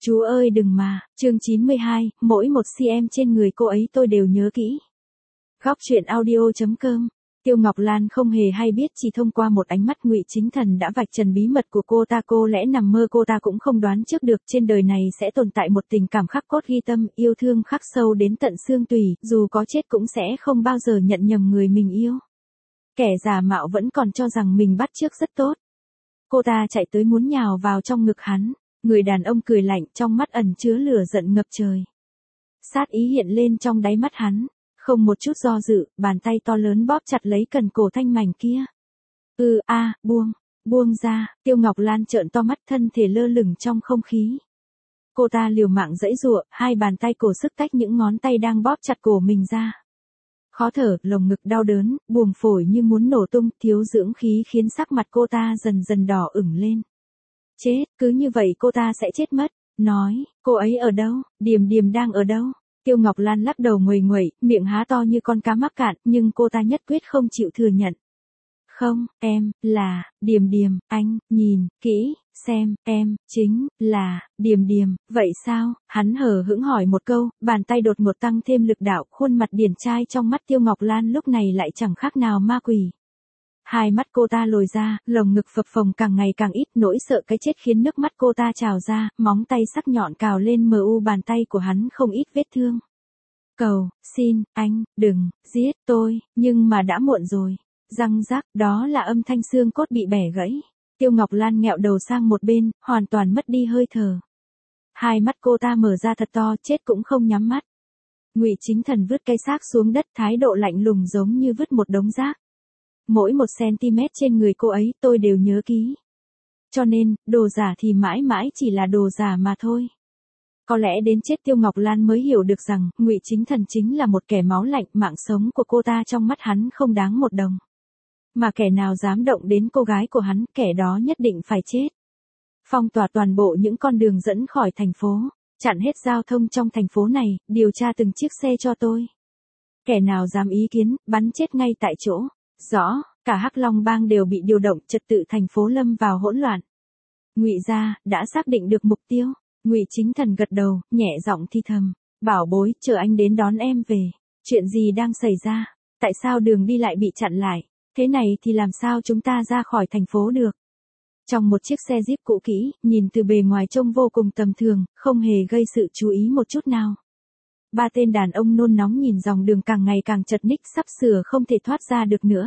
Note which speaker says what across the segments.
Speaker 1: Chú ơi đừng mà, chương 92, mỗi một cm trên người cô ấy tôi đều nhớ kỹ. Góc truyện audio.com. Tiêu Ngọc Lan không hề hay biết, chỉ thông qua một ánh mắt Ngụy Chính Thần đã vạch trần bí mật của cô ta. Cô lẽ nằm mơ cô ta cũng không đoán trước được trên đời này sẽ tồn tại một tình cảm khắc cốt ghi tâm, yêu thương khắc sâu đến tận xương tủy, dù có chết cũng sẽ không bao giờ nhận nhầm người mình yêu. Kẻ giả mạo vẫn còn cho rằng mình bắt chước rất tốt. Cô ta chạy tới muốn nhào vào trong ngực hắn. Người đàn ông cười lạnh, trong mắt ẩn chứa lửa giận ngập trời. Sát ý hiện lên trong đáy mắt hắn, không một chút do dự, bàn tay to lớn bóp chặt lấy cần cổ thanh mảnh kia. Buông ra, Tiêu Ngọc Lan trợn to mắt, thân thể lơ lửng trong không khí. Cô ta liều mạng giãy giụa, hai bàn tay cổ sức tách những ngón tay đang bóp chặt cổ mình ra. Khó thở, lồng ngực đau đớn, buồng phổi như muốn nổ tung, thiếu dưỡng khí khiến sắc mặt cô ta dần dần đỏ ửng lên. Chết, cứ như vậy cô ta sẽ chết mất. Nói, cô ấy ở đâu, Điềm Điềm đang ở đâu? Tiêu Ngọc Lan lắc đầu nguầy nguậy, miệng há to như con cá mắc cạn, nhưng cô ta nhất quyết không chịu thừa nhận. Không, em, là, Điềm Điềm, anh, nhìn, kỹ, xem, em, chính, là, Điềm Điềm, vậy sao? Hắn hờ hững hỏi một câu, bàn tay đột ngột tăng thêm lực đạo, khuôn mặt điển trai trong mắt Tiêu Ngọc Lan lúc này lại chẳng khác nào ma quỷ. Hai mắt cô ta lồi ra, lồng ngực phập phồng càng ngày càng ít, nỗi sợ cái chết khiến nước mắt cô ta trào ra, móng tay sắc nhọn cào lên bàn tay của hắn không ít vết thương. Cầu, xin, anh, đừng, giết tôi, nhưng mà đã muộn rồi. Răng rắc, đó là âm thanh xương cốt bị bẻ gãy. Tiêu Ngọc Lan nghẹo đầu sang một bên, hoàn toàn mất đi hơi thở. Hai mắt cô ta mở ra thật to, chết cũng không nhắm mắt. Ngụy Chính Thần vứt cái xác xuống đất, thái độ lạnh lùng giống như vứt một đống rác. Mỗi một cm trên người cô ấy tôi đều nhớ kỹ. Cho nên, đồ giả thì mãi mãi chỉ là đồ giả mà thôi. Có lẽ đến chết Tiêu Ngọc Lan mới hiểu được rằng, Ngụy Chính Thần chính là một kẻ máu lạnh, mạng sống của cô ta trong mắt hắn không đáng một đồng. Mà kẻ nào dám động đến cô gái của hắn, kẻ đó nhất định phải chết. Phong tỏa toàn bộ những con đường dẫn khỏi thành phố, chặn hết giao thông trong thành phố này, điều tra từng chiếc xe cho tôi. Kẻ nào dám ý kiến, bắn chết ngay tại chỗ. Rõ, cả Hắc Long Bang đều bị điều động, trật tự thành phố lâm vào hỗn loạn. Ngụy gia đã xác định được mục tiêu. Ngụy Chính Thần gật đầu, nhẹ giọng thi thầm, bảo bối, chờ anh đến đón em về. Chuyện gì đang xảy ra? Tại sao đường đi lại bị chặn lại? Thế này thì làm sao chúng ta ra khỏi thành phố được? Trong một chiếc xe Jeep cũ kỹ, nhìn từ bề ngoài trông vô cùng tầm thường, không hề gây sự chú ý một chút nào. Ba tên đàn ông nôn nóng nhìn dòng đường càng ngày càng chật ních, sắp sửa không thể thoát ra được nữa.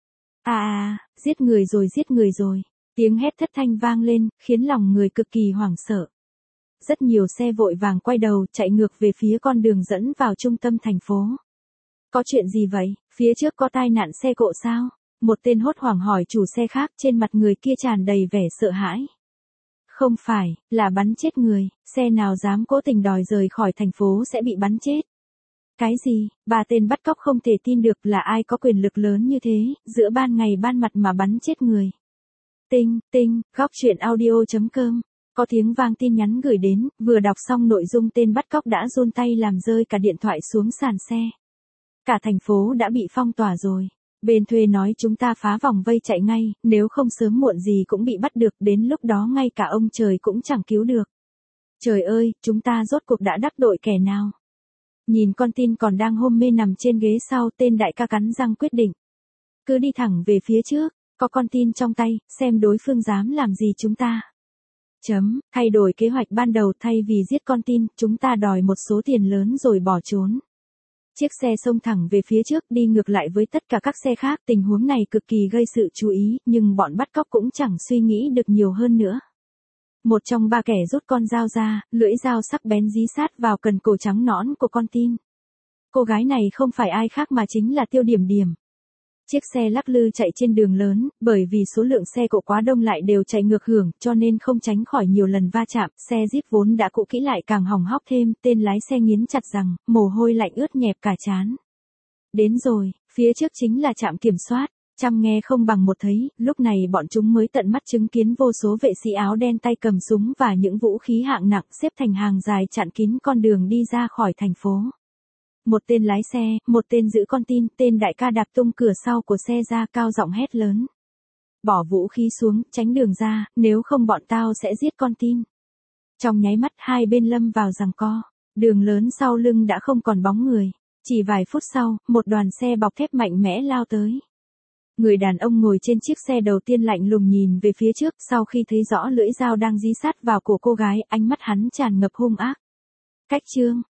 Speaker 1: Giết người rồi. Tiếng hét thất thanh vang lên, khiến lòng người cực kỳ hoảng sợ. Rất nhiều xe vội vàng quay đầu, chạy ngược về phía con đường dẫn vào trung tâm thành phố. Có chuyện gì vậy? Phía trước có tai nạn xe cộ sao? Một tên hốt hoảng hỏi chủ xe khác, trên mặt người kia tràn đầy vẻ sợ hãi. Không phải, là bắn chết người, xe nào dám cố tình đòi rời khỏi thành phố sẽ bị bắn chết. Cái gì? Ba tên bắt cóc không thể tin được, là ai có quyền lực lớn như thế, giữa ban ngày ban mặt mà bắn chết người. Tinh, góc truyện audio.com. Có tiếng vang tin nhắn gửi đến, vừa đọc xong nội dung tên bắt cóc đã run tay làm rơi cả điện thoại xuống sàn xe. Cả thành phố đã bị phong tỏa rồi. Bên thuê nói chúng ta phá vòng vây chạy ngay, nếu không sớm muộn gì cũng bị bắt được, đến lúc đó ngay cả ông trời cũng chẳng cứu được. Trời ơi, chúng ta rốt cuộc đã đắc tội kẻ nào? Nhìn con tin còn đang hôn mê nằm trên ghế sau, tên đại ca cắn răng quyết định. Cứ đi thẳng về phía trước, có con tin trong tay, xem đối phương dám làm gì chúng ta. Thay đổi kế hoạch ban đầu, thay vì giết con tin, chúng ta đòi một số tiền lớn rồi bỏ trốn. Chiếc xe xông thẳng về phía trước, đi ngược lại với tất cả các xe khác, tình huống này cực kỳ gây sự chú ý, nhưng bọn bắt cóc cũng chẳng suy nghĩ được nhiều hơn nữa. Một trong ba kẻ rút con dao ra, lưỡi dao sắc bén dí sát vào cần cổ trắng nõn của con tin. Cô gái này không phải ai khác mà chính là Tiêu Điểm Điểm. Chiếc xe lắc lư chạy trên đường lớn, bởi vì số lượng xe cộ quá đông lại đều chạy ngược hưởng, cho nên không tránh khỏi nhiều lần va chạm, xe Jeep vốn đã cũ kỹ lại càng hỏng hóc thêm, tên lái xe nghiến chặt răng, mồ hôi lạnh ướt nhẹp cả trán. Đến rồi, phía trước chính là trạm kiểm soát. Trăm nghe không bằng một thấy, lúc này bọn chúng mới tận mắt chứng kiến vô số vệ sĩ áo đen tay cầm súng và những vũ khí hạng nặng xếp thành hàng dài chặn kín con đường đi ra khỏi thành phố. Một tên lái xe, một tên giữ con tin, tên đại ca đạp tung cửa sau của xe ra, cao giọng hét lớn. Bỏ vũ khí xuống, tránh đường ra, nếu không bọn tao sẽ giết con tin. Trong nháy mắt hai bên lâm vào giằng co. Đường lớn sau lưng đã không còn bóng người. Chỉ vài phút sau, một đoàn xe bọc thép mạnh mẽ lao tới. Người đàn ông ngồi trên chiếc xe đầu tiên lạnh lùng nhìn về phía trước, sau khi thấy rõ lưỡi dao đang dí sát vào cổ cô gái, ánh mắt hắn tràn ngập hung ác. Cách chương